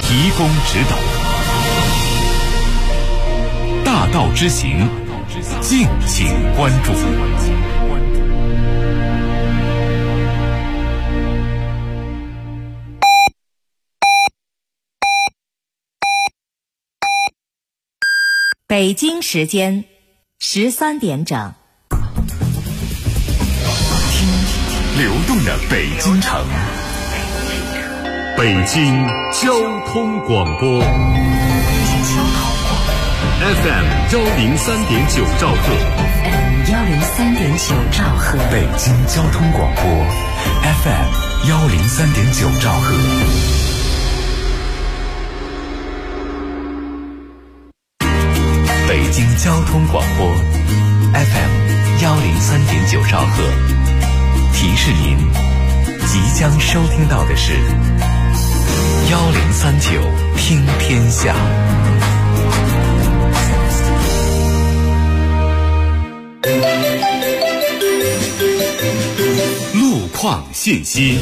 提供指导。大道之行，敬请关注。 北京时间13点整， 听流动的北京城，北京交通广播 FM 103.9兆赫， 103.9兆赫， 北京交通广播 FM 103.9兆赫。北京交通广播 FM 103.9兆赫，提示您即将收听到的是1039听天下。路况信息，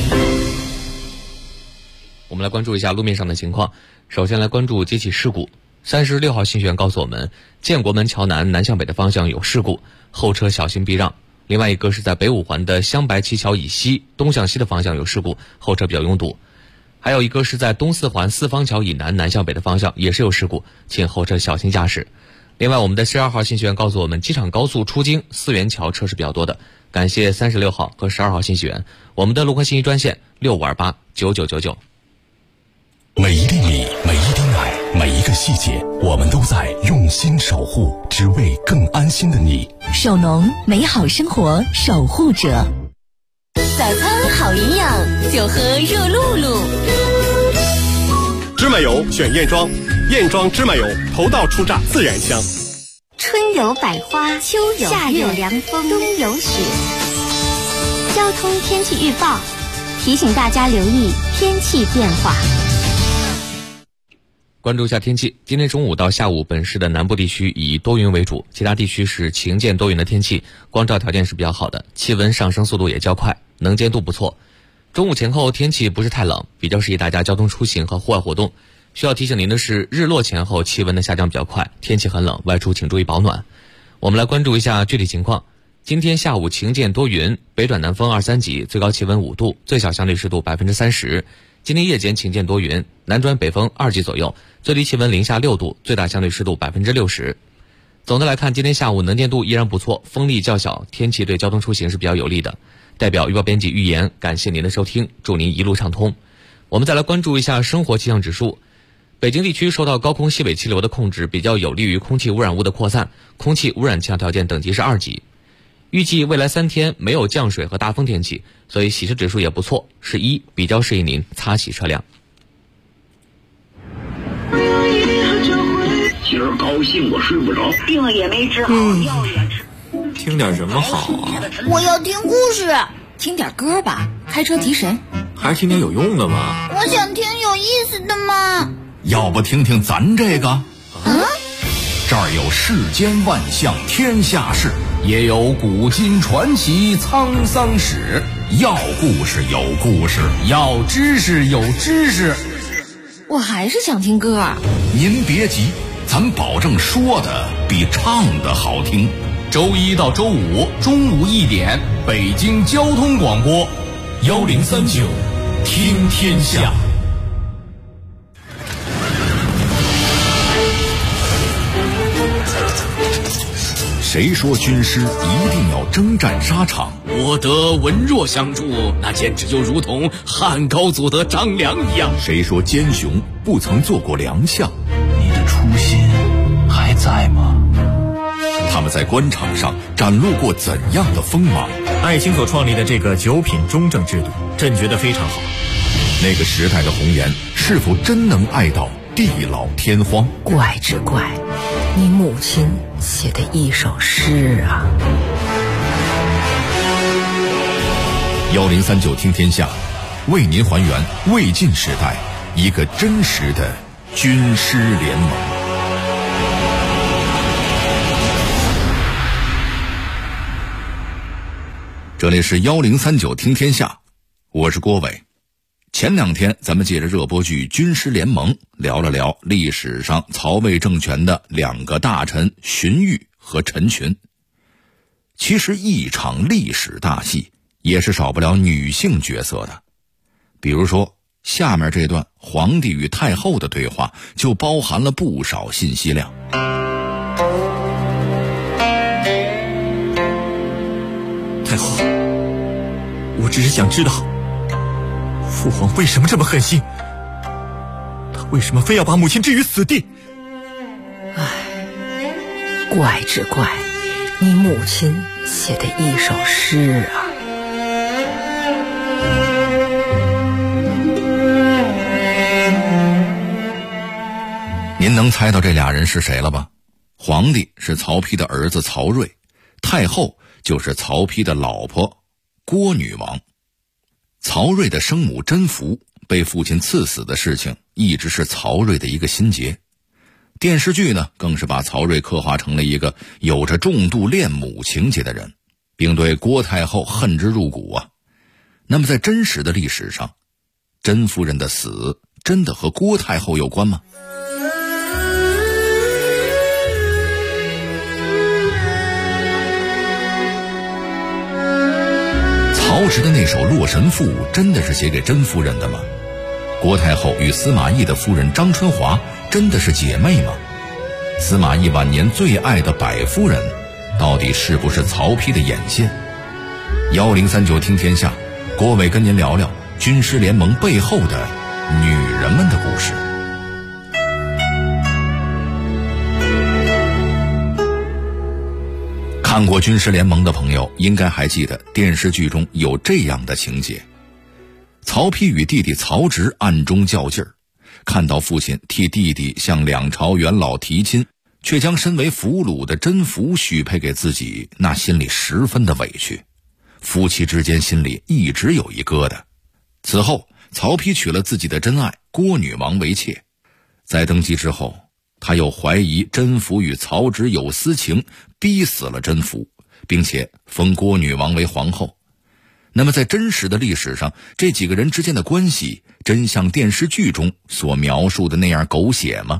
我们来关注一下路面上的情况。首先来关注几起事故。36号信息员告诉我们，建国门桥南南向北的方向有事故，后车小心避让。另外一个是在北五环的香白旗桥以西东向西的方向有事故，后车比较拥堵。还有一个是在东四环四方桥以南南向北的方向也是有事故，请后车小心驾驶。另外我们的12号信息员告诉我们，机场高速出京四元桥车是比较多的，感谢36号和12号信息员。我们的路况信息专线65289999。 每一粒米，每一滴奶，每一个细节，我们都在用心守护，只为更安心的你。 首农美好生活守护者， 早餐好营养，就喝热露露。 芝麻油选燕庄，燕庄芝麻油头道出榨，自然香。 春有百花，秋有夏有凉风，冬有雪。交通天气预报提醒大家留意天气变化。 关注一下天气，今天中午到下午本市的南部地区以多云为主，其他地区是晴间多云的天气，光照条件是比较好的，气温上升速度也较快，能见度不错。中午前后天气不是太冷，比较适宜大家交通出行和户外活动。需要提醒您的是，日落前后气温的下降比较快，天气很冷，外出请注意保暖。我们来关注一下具体情况。今天下午晴间多云，北转南风2-3级，最高气温5度，最小相对湿度30%。今天夜间晴间多云，南转北风2级左右，最低气温零下6度，最大相对湿度60%。总的来看，今天下午能见度依然不错，风力较小，天气对交通出行是比较有利的。代表预报编辑预言，感谢您的收听，祝您一路畅通。我们再来关注一下生活气象指数。北京地区受到高空西北气流的控制，比较有利于空气污染物的扩散，空气污染气象条件等级是2级。预计未来3天没有降水和大风天气，所以洗车指数也不错，是1，比较适宜您擦洗车辆。 今儿高兴我睡不着， 病了也没治好，药也吃。 听点什么好啊？ 我要听故事。 听点歌吧，开车提神。 还是听点有用的吗？ 我想听有意思的嘛。 要不听听咱这个？这儿有世间万象天下事，也有古今传奇沧桑史。要故事有故事，要知识有知识。 我还是想听歌。 您别急，咱保证说的比唱的好听。周1到周5中午1点，北京交通广播1039听天下。谁说军师一定要征战沙场？ 我得文弱相助，那简直就如同汉高祖得张良一样。 谁说奸雄不曾做过良相？ 你的初心还在吗？ 他们在官场上展露过怎样的锋芒？ 爱卿所创立的这个9品中正制度，朕觉得非常好。 那个时代的红颜是否真能爱到地老天荒？ 怪只怪你母亲写的一首诗啊。 1039听天下，为您还原魏晋时代一个真实的军师联盟。这里是1039听天下，我是郭伟。 前2天咱们借着热播剧《军师联盟》聊了聊历史上曹魏政权的2个大臣荀彧和陈群。其实一场历史大戏也是少不了女性角色的，比如说下面这段皇帝与太后的对话就包含了不少信息量。 太后，我只是想知道父皇为什么这么狠心，他为什么非要把母亲置于死地？ 怪只怪你母亲写的一首诗啊。 您能猜到这俩人是谁了吧？皇帝是曹丕的儿子曹睿，太后就是曹丕的老婆郭女王。曹睿的生母甄宓被父亲赐死的事情一直是曹睿的一个心结。电视剧呢，更是把曹睿刻画成了一个有着重度恋母情节的人，并对郭太后恨之入骨啊。那么在真实的历史上，甄夫人的死真的和郭太后有关吗？曹植的那首《洛神赋》真的是写给甄夫人的吗？郭太后与司马懿的夫人张春华真的是姐妹吗？司马懿晚年最爱的百夫人到底是不是曹丕的眼线？1039听天下，郭伟跟您聊聊军师联盟背后的女人们的故事。看过军师联盟的朋友应该还记得电视剧中有这样的情节：曹丕与弟弟曹植暗中较劲儿，看到父亲替弟弟向2朝元老提亲，却将身为俘虏的甄宓许配给自己，那心里十分的委屈。夫妻之间心里一直有一疙瘩。此后曹丕娶了自己的真爱郭女王为妾，在登基之后，他又怀疑甄宓与曹植有私情，逼死了甄宓，并且封郭女王为皇后。那么在真实的历史上，这几个人之间的关系真像电视剧中所描述的那样狗血吗？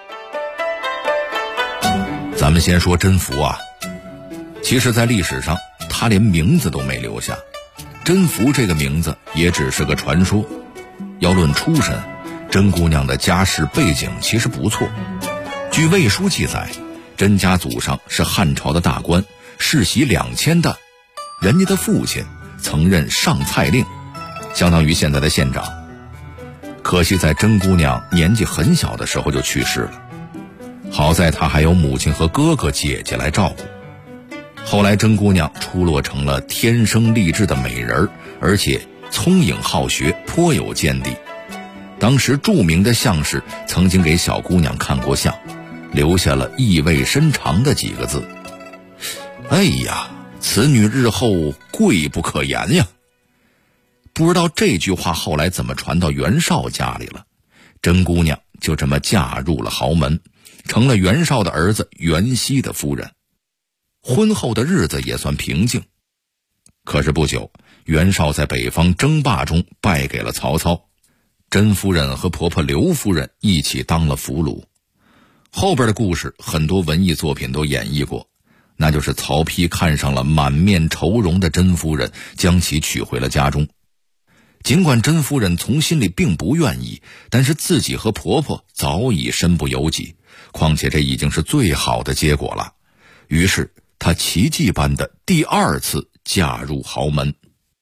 咱们先说甄宓啊，其实在历史上他连名字都没留下，甄宓这个名字也只是个传说。要论出身，甄姑娘的家世背景其实不错。据魏书记载，甄家祖上是汉朝的大官，世袭2000担，人家的父亲曾任上蔡令，相当于现在的县长。可惜在甄姑娘年纪很小的时候就去世了，好在她还有母亲和哥哥姐姐来照顾。后来甄姑娘出落成了天生丽质的美人，而且聪颖好学，颇有见地。当时著名的相士曾经给小姑娘看过相，留下了意味深长的几个字：哎呀，此女日后贵不可言呀。不知道这句话后来怎么传到袁绍家里了，甄姑娘就这么嫁入了豪门，成了袁绍的儿子袁熙的夫人。婚后的日子也算平静。可是不久，袁绍在北方争霸中败给了曹操，甄夫人和婆婆刘夫人一起当了俘虏。后边的故事很多文艺作品都演绎过，那就是曹丕看上了满面愁容的甄夫人，将其娶回了家中。尽管甄夫人从心里并不愿意，但是自己和婆婆早已身不由己，况且这已经是最好的结果了。于是她奇迹般的第2次嫁入豪门。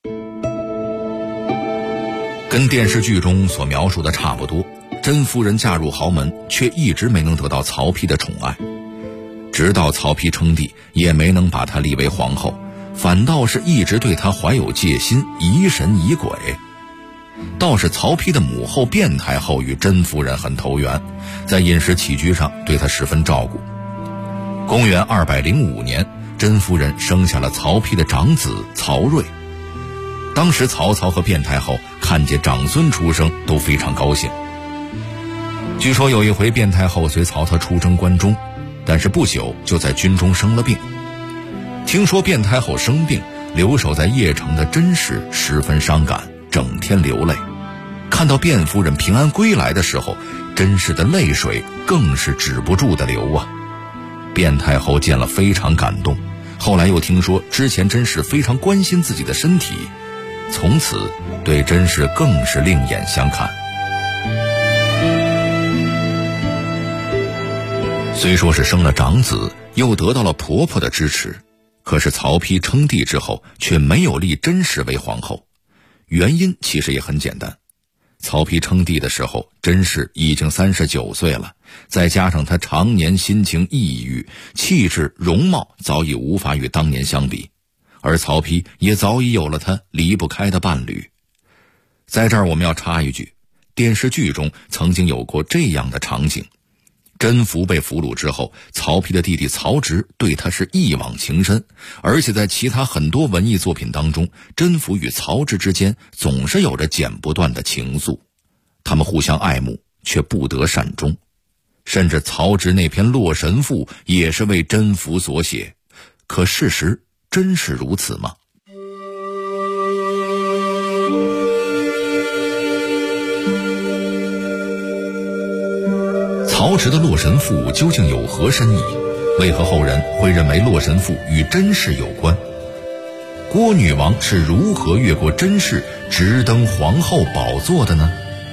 跟电视剧中所描述的差不多，甄夫人嫁入豪门，却一直没能得到曹丕的宠爱。直到曹丕称帝，也没能把她立为皇后，反倒是一直对她怀有戒心，疑神疑鬼。倒是曹丕的母后卞太后与甄夫人很投缘，在饮食起居上对她十分照顾。公元205年，甄夫人生下了曹丕的长子曹睿。当时曹操和卞太后看见长孙出生都非常高兴。据说有一回卞太后随曹操出征关中，但是不久就在军中生了病。听说卞太后生病，留守在邺城的甄氏十分伤感，整天流泪。 看到卞夫人平安归来的时候，甄氏的泪水更是止不住的流啊。卞太后见了非常感动，后来又听说之前甄氏非常关心自己的身体，从此对甄氏更是另眼相看。虽说是生了长子，又得到了婆婆的支持，可是曹丕称帝之后却没有立甄氏为皇后。原因其实也很简单，曹丕称帝的时候，甄氏已经39岁了，再加上他常年心情抑郁，气质容貌早已无法与当年相比，而曹丕也早已有了他离不开的伴侣。在这儿我们要插一句，电视剧中曾经有过这样的场景，甄宓被俘虏之后，曹丕的弟弟曹植对他是一往情深，而且在其他很多文艺作品当中，甄宓与曹植之间总是有着剪不断的情愫，他们互相爱慕，却不得善终。甚至曹植那篇《洛神赋》也是为甄宓所写，可事实真是如此吗？曹植的《洛神赋》究竟有何深意？为何后人会认为《洛神赋》与甄氏有关？郭女王是如何越过甄氏直登皇后宝座的呢？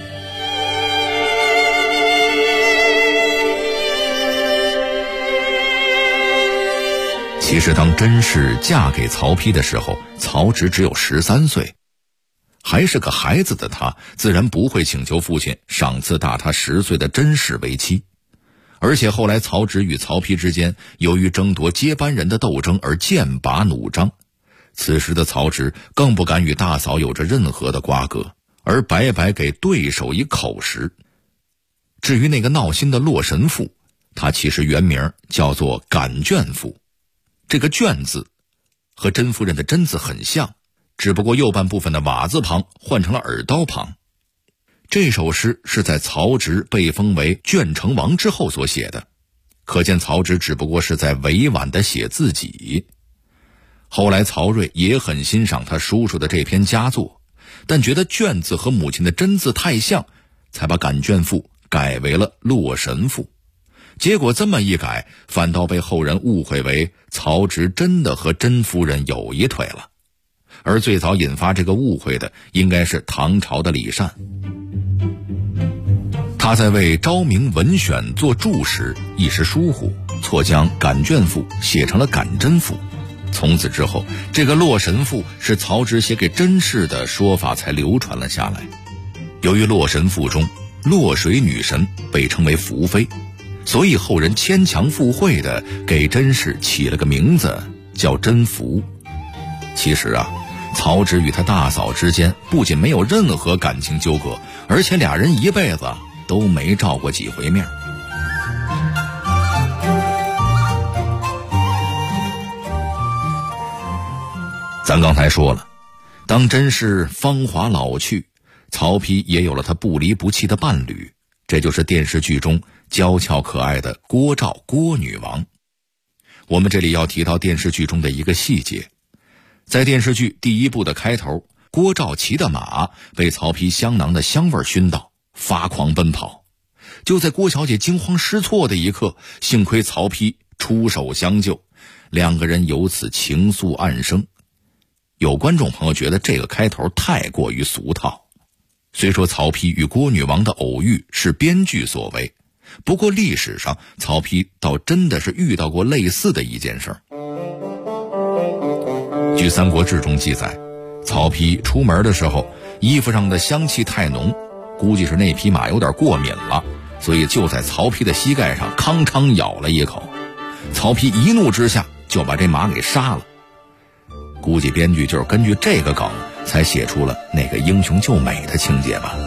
其实当甄氏嫁给曹丕的时候，曹植只有13岁，还是个孩子的他自然不会请求父亲赏赐大他10岁的甄氏为妻。而且后来曹植与曹丕之间由于争夺接班人的斗争而剑拔弩张，此时的曹植更不敢与大嫂有着任何的瓜葛，而白白给对手以口实。至于那个闹心的《洛神赋》，它其实原名叫做《感卷赋》，这个卷字和甄夫人的甄字很像，只不过右半部分的瓦字旁换成了耳刀旁。这首诗是在曹植被封为卷成王之后所写的，可见曹植只不过是在委婉地写自己。后来曹睿也很欣赏他叔叔的这篇佳作，但觉得卷字和母亲的甄字太像，才把感卷赋改为了洛神赋。结果这么一改，反倒被后人误会为曹植真的和甄夫人有一腿了。而最早引发这个误会的应该是唐朝的李善，他在为《昭明文选》做注时一时疏忽，错将感卷赋写成了感甄赋。从此之后，这个洛神赋是曹植写给甄氏的说法才流传了下来。由于洛神赋中洛水女神被称为宓妃，所以后人牵强附会的给甄氏起了个名字叫甄宓。其实啊，曹植与他大嫂之间不仅没有任何感情纠葛，而且俩人一辈子都没照过几回面。咱刚才说了，当甄氏芳华老去，曹丕也有了他不离不弃的伴侣，这就是电视剧中娇俏可爱的郭照郭女王。我们这里要提到电视剧中的一个细节，在电视剧第1部的开头，郭照骑的马被曹丕香囊的香味熏到，发狂奔跑。就在郭小姐惊慌失措的一刻，幸亏曹丕出手相救，两个人由此情愫暗生。有观众朋友觉得这个开头太过于俗套，虽说曹丕与郭女王的偶遇是编剧所为，不过历史上曹丕倒真的是遇到过类似的一件事儿。据《三国志》中记载，曹丕出门的时候，衣服上的香气太浓，估计是那匹马有点过敏了，所以就在曹丕的膝盖上康康咬了一口。曹丕一怒之下就把这马给杀了。估计编剧就是根据这个梗才写出了那个英雄救美的情节吧。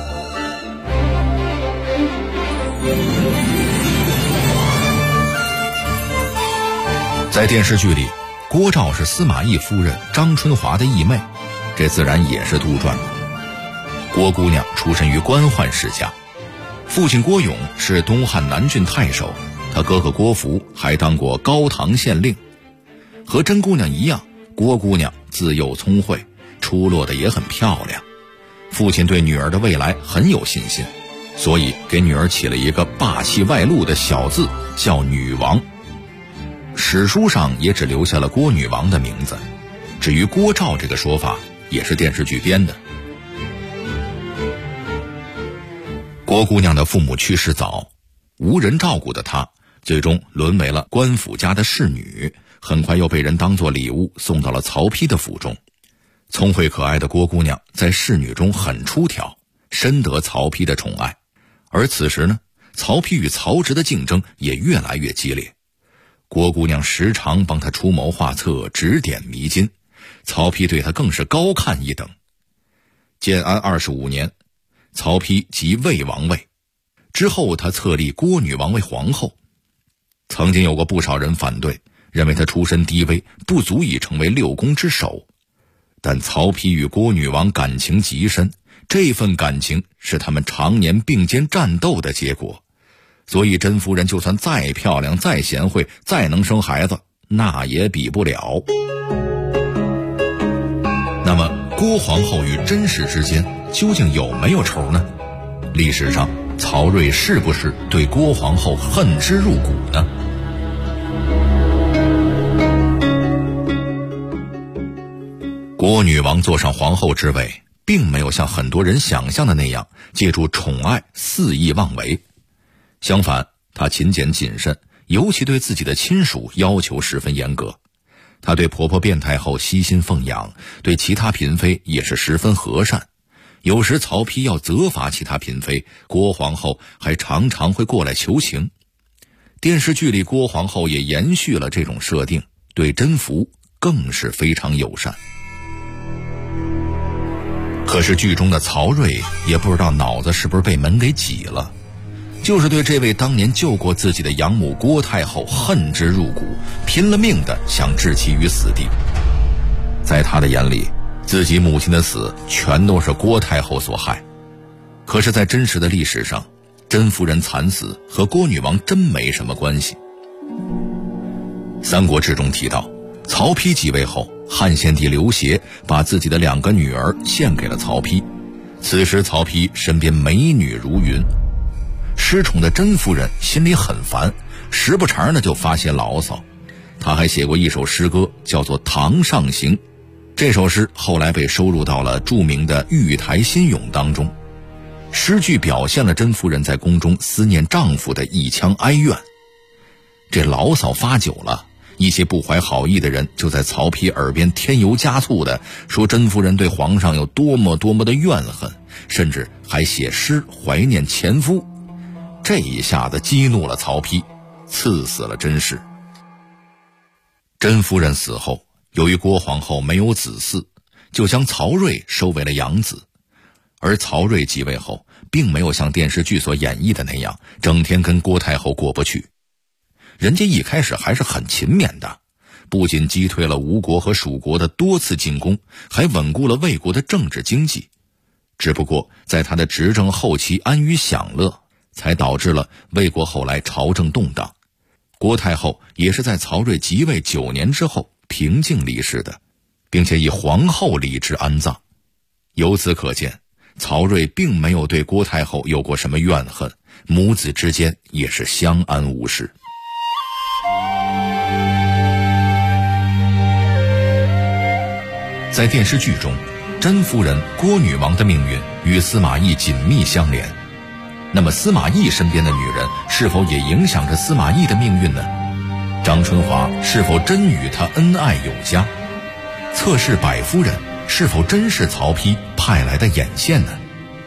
在电视剧里，郭照是司马懿夫人张春华的义妹，这自然也是杜撰的。郭姑娘出身于官宦世家，父亲郭勇是东汉南郡太守，他哥哥郭福还当过高唐县令。和甄姑娘一样，郭姑娘自幼聪慧，出落得也很漂亮。 父亲对女儿的未来很有信心，所以给女儿起了一个霸气外露的小字，叫女王。史书上也只留下了郭女王的名字，至于郭照这个说法也是电视剧编的。郭姑娘的父母去世早，无人照顾的她最终沦为了官府家的侍女，很快又被人当作礼物送到了曹丕的府中。聪慧可爱的郭姑娘在侍女中很出挑，深得曹丕的宠爱。而此时呢，曹丕与曹植的竞争也越来越激烈。郭姑娘时常帮他出谋划策，指点迷津，曹丕对他更是高看一等。建安25年，曹丕即魏王位，之后他册立郭女王为皇后。曾经有过不少人反对，认为她出身低微，不足以成为六宫之首。但曹丕与郭女王感情极深，这份感情是他们常年并肩战斗的结果。所以甄夫人就算再漂亮、再贤惠、再能生孩子，那也比不了。那么郭皇后与甄氏之间究竟有没有仇呢？历史上曹睿是不是对郭皇后恨之入骨呢？郭女王坐上皇后之位，并没有像很多人想象的那样借助宠爱肆意妄为。相反，她勤俭谨慎，尤其对自己的亲属要求十分严格。她对婆婆卞太后悉心奉养，对其他嫔妃也是十分和善。有时曹丕要责罚其他嫔妃，郭皇后还常常会过来求情。电视剧里郭皇后也延续了这种设定，对甄宓更是非常友善。可是剧中的曹睿也不知道脑子是不是被门给挤了，就是对这位当年救过自己的养母郭太后恨之入骨，拼了命的想置其于死地。在他的眼里，自己母亲的死全都是郭太后所害。可是在真实的历史上，甄夫人惨死和郭女王真没什么关系。三国志中提到，曹丕继位后，汉献帝刘协把自己的2个女儿献给了曹丕。此时曹丕身边美女如云，失宠的甄夫人心里很烦，时不常的就发些牢骚。他还写过一首诗歌，叫做《堂上行》。这首诗后来被收录到了著名的《玉台新咏》当中。诗句表现了甄夫人在宫中思念丈夫的一腔哀怨。这牢骚发久了，一些不怀好意的人就在曹丕耳边添油加醋的说甄夫人对皇上有多么的怨恨，甚至还写诗怀念前夫。这一下子激怒了曹丕，赐死了甄氏。甄夫人死后，由于郭皇后没有子嗣，就将曹睿收为了养子。而曹睿继位后，并没有像电视剧所演绎的那样整天跟郭太后过不去。人家一开始还是很勤勉的，不仅击退了吴国和蜀国的多次进攻，还稳固了魏国的政治经济。只不过在他的执政后期安于享乐，才导致了魏国后来朝政动荡。郭太后也是在曹睿即位9年之后平静离世的，并且以皇后礼制安葬。由此可见，曹睿并没有对郭太后有过什么怨恨，母子之间也是相安无事。在电视剧中，甄夫人郭女王的命运与司马懿紧密相连。那么司马懿身边的女人是否也影响着司马懿的命运呢？张春华是否真与他恩爱有加？侧室百夫人是否真是曹丕派来的眼线呢？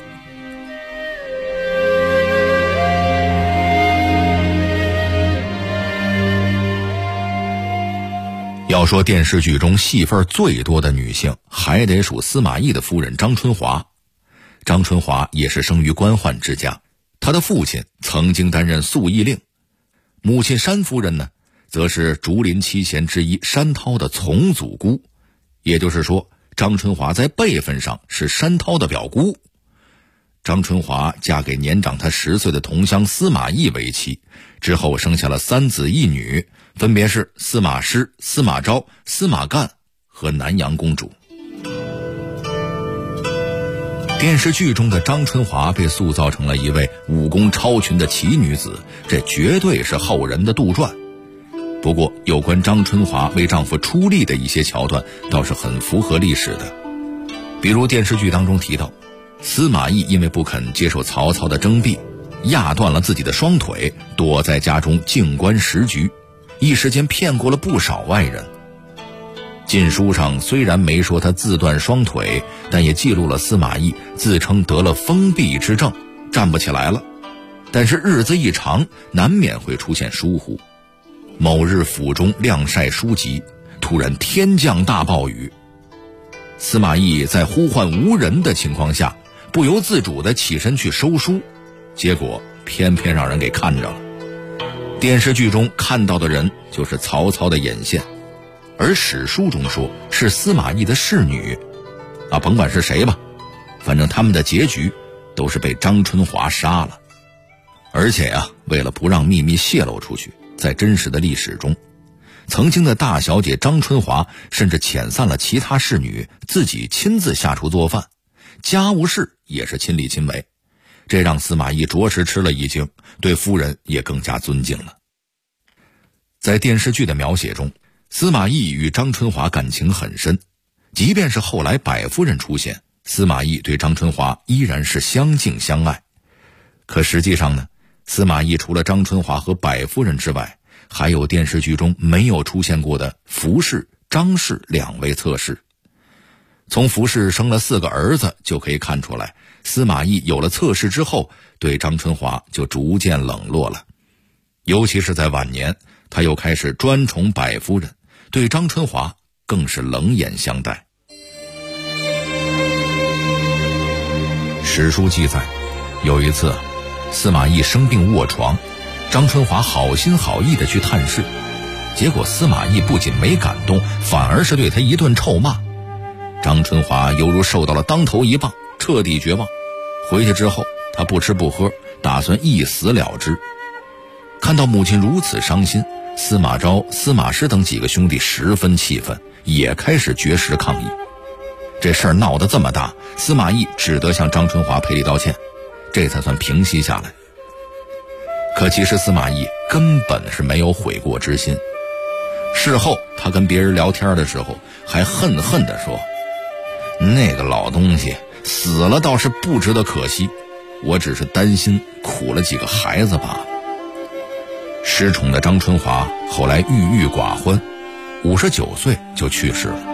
要说电视剧中戏份最多的女性，还得数司马懿的夫人张春华。张春华也是生于官宦之家，她的父亲曾经担任宿义令，母亲山夫人呢，则是竹林七贤之一山涛的从祖姑。也就是说，张春华在辈分上是山涛的表姑。张春华嫁给年长她10岁的同乡司马懿为妻，之后生下了3子1女，分别是司马师、司马昭、司马干和南阳公主。 电视剧中的张春华被塑造成了一位武功超群的奇女子，这绝对是后人的杜撰。不过有关张春华为丈夫出力的一些桥段倒是很符合历史的。比如电视剧当中提到，司马懿因为不肯接受曹操的征辟，压断了自己的双腿，躲在家中静观时局，一时间骗过了不少外人。禁书上虽然没说他自断双腿，但也记录了司马懿自称得了封闭之症，站不起来了。但是日子一长，难免会出现疏忽。某日府中晾晒书籍，突然天降大暴雨，司马懿在呼唤无人的情况下，不由自主地起身去收书，结果偏偏让人给看着了。电视剧中看到的人就是曹操的眼线，而史书中说是司马懿的侍女，甭管是谁吧，反正他们的结局都是被张春华杀了。而且为了不让秘密泄露出去，在真实的历史中，曾经的大小姐张春华甚至遣散了其他侍女，自己亲自下厨做饭，家务事也是亲力亲为，这让司马懿着实吃了一惊，对夫人也更加尊敬了。在电视剧的描写中，司马懿与张春华感情很深，即便是后来百夫人出现，司马懿对张春华依然是相敬相爱。可实际上呢，司马懿除了张春华和百夫人之外，还有电视剧中没有出现过的服氏、张氏两位侧室。从服氏生了4个儿子就可以看出来，司马懿有了侧室之后，对张春华就逐渐冷落了。尤其是在晚年，他又开始专宠百夫人，对张春华更是冷眼相待。史书记载，有一次司马懿生病卧床，张春华好心好意地去探视，结果司马懿不仅没感动，反而是对他一顿臭骂。张春华犹如受到了当头一棒，彻底绝望。回去之后，他不吃不喝，打算一死了之。看到母亲如此伤心，司马昭、司马师等几个兄弟十分气愤，也开始绝食抗议。这事儿闹得这么大，司马懿只得向张春华赔礼道歉，这才算平息下来。可其实司马懿根本是没有悔过之心。事后他跟别人聊天的时候，还恨恨地说，那个老东西死了倒是不值得可惜，我只是担心苦了几个孩子罢了。失宠的张春华后来郁郁寡欢，59岁就去世了。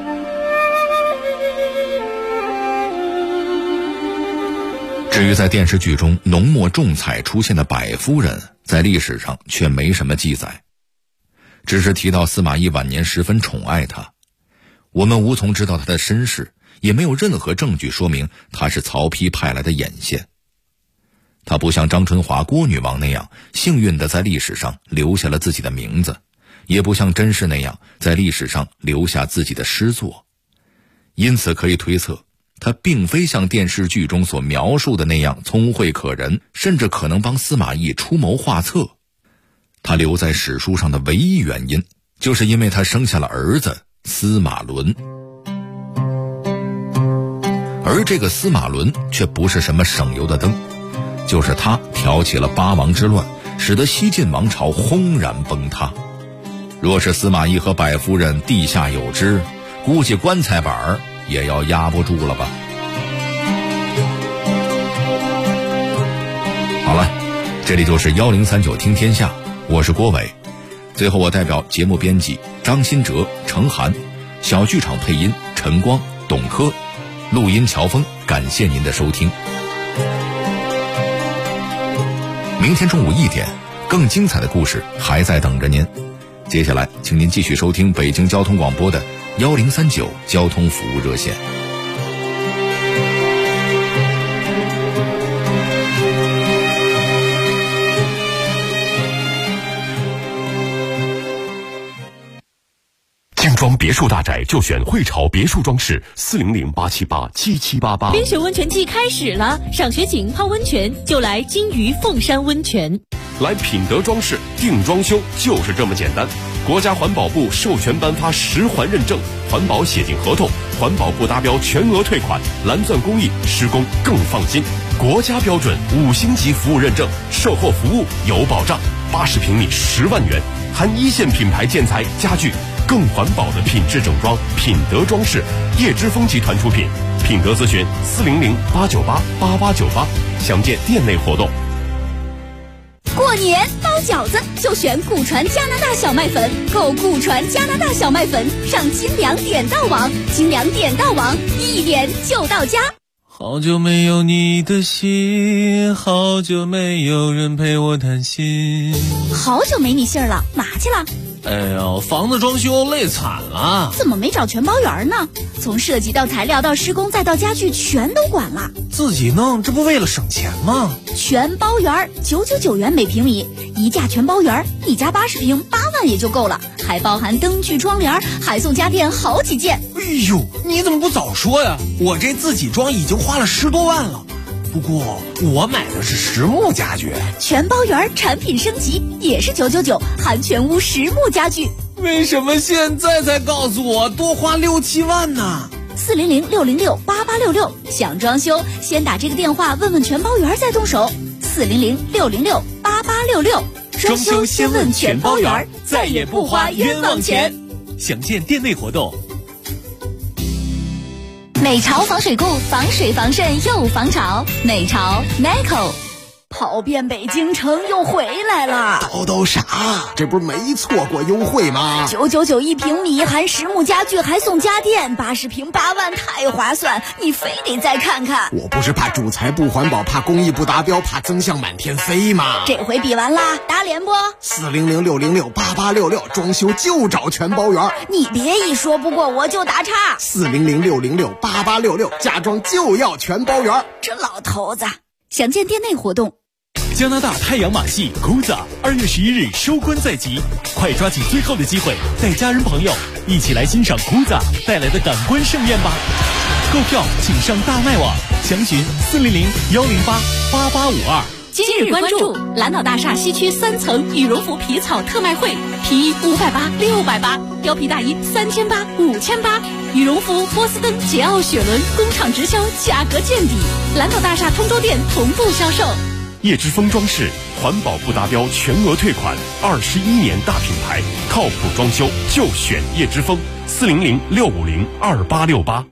至于在电视剧中浓墨重彩出现的百夫人，在历史上却没什么记载，只是提到司马懿晚年十分宠爱她。我们无从知道她的身世，也没有任何证据说明她是曹丕派来的眼线。她不像张春华、郭女王那样幸运地在历史上留下了自己的名字，也不像甄氏那样在历史上留下自己的诗作。因此可以推测，他并非像电视剧中所描述的那样聪慧可人，甚至可能帮司马懿出谋划策。他留在史书上的唯一原因，就是因为他生下了儿子司马伦。而这个司马伦却不是什么省油的灯，就是他挑起了八王之乱，使得西晋王朝轰然崩塌。若是司马懿和百夫人地下有知，估计棺材板也要压不住了吧。好了，这里就是1039听天下，我是郭伟。最后我代表节目编辑张新哲、程涵，小剧场配音陈光、董珂，录音乔峰，感谢您的收听。明天中午1点，更精彩的故事还在等着您。接下来请您继续收听北京交通广播的1039交通服务热线。 精装别墅大宅就选汇潮别墅装饰，400-878-7788。 冰雪温泉季开始了，赏雪景、泡温泉就来金鱼凤山温泉。 来品德装饰定装修就是这么简单。 国家环保部授权颁发10环认证，环保写进合同，环保不达标全额退款，蓝钻工艺施工更放心。国家标准5星级服务认证，售后服务有保障。80平米10万元，含一线品牌建材家具，更环保的品质整装，品德装饰，叶之峰集团出品。品德咨询400-898-8898，详见店内活动。 过年包饺子就选古传加拿大小麦粉，购古传加拿大小麦粉上金粮点到网，金粮点到网一点就到家。 好久没有你的信，好久没有人陪我谈心。 好久没你信儿了，哪去了？ 哎呦，房子装修累惨了。 怎么没找全包园呢？从设计到材料到施工再到家具全都管了。 自己弄，这不为了省钱吗？ 全包园999元每平米，一价全包园，你家80平8万也就够了，还包含灯具窗帘，还送家电好几件。 哎呦，你怎么不早说呀？我这自己装已经花了10多万了。不过我买的是实木家具， 全包园产品升级也是999，含全屋实木家具。 为什么现在才告诉我多花6、7万呢 ？400-606-8866，想装修先打这个电话问问全包园再动手。400-606-8866， 装修先问全包园，再也不花冤枉钱。详见店内活动。 美潮防水固，防水防渗又防潮。美潮 Nico。 跑遍北京城又回来了， 都啥？这不是没错过优惠吗 ？999一平米，含实木家具还送家电，80平8万，太划算！你非得再看看。 我不是怕主材不环保，怕工艺不达标，怕增项满天飞吗？ 这回比完啦，打脸不 ？400-606-8866，装修就找全包园。 你别一说不过我就打岔。 400-606-8866，家装就要全包园。 这老头子，详见店内活动。 加拿大太阳马戏 Kuza 2月11日收官在即，快抓紧最后的机会，带家人朋友一起来欣赏 Kuza 带来的感官盛宴吧！购票请上大麦网，详询400-108-8852。 今日关注蓝岛大厦西区3层羽绒服皮草特卖会，皮衣580、680，貂皮大衣3800、5800，羽绒服波司登、捷奥雪伦工厂直销，价格见底。蓝岛大厦通州店同步销售。 叶之峰装饰，环保不达标全额退款，21年大品牌，靠谱装修就选叶之峰。400-650-2868。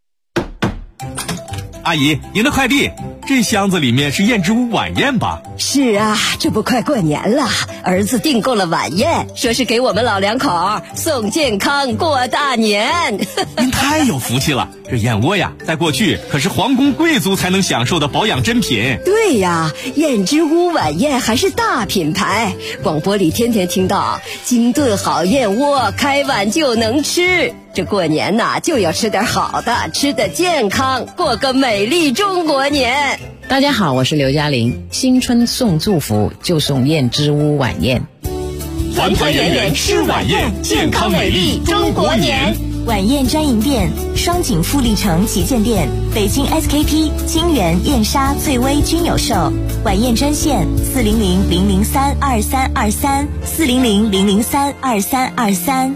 阿姨，您的快递，这箱子里面是燕之屋晚宴吧？ 是啊，这不快过年了，儿子订购了晚宴，说是给我们老两口送健康过大年。 您太有福气了，这燕窝呀，在过去可是皇宫贵族才能享受的保养珍品。 对呀，燕之屋晚宴还是大品牌，广播里天天听到精炖好燕窝，开碗就能吃。这过年呐，就要吃点好的，吃得健康，过个美丽中国年。 大家好，我是刘嘉玲。新春送祝福就送燕之屋晚宴， 团团圆圆吃晚宴，健康美丽中国年。 晚宴专营店：双井富力城旗舰店、北京 SKP、金源、燕莎、醉威均有售。晚宴专线400-003-2323 400-003-2323。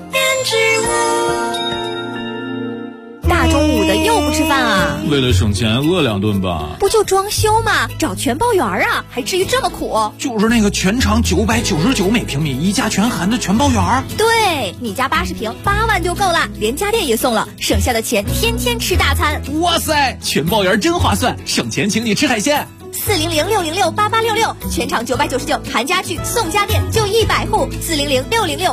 大中午的又不吃饭啊？ 为了省钱，饿2顿吧。 不就装修吗？找全包园啊，还至于这么苦？ 就是那个全长999每平米，一价全含的全包园。 对，你家80平8万就够了，连家电也送了，省下的钱天天吃大餐。 哇塞，全包园真划算，省钱请你吃海鲜。 400-606-8866，全场999，含家具送家电，就100户。400-606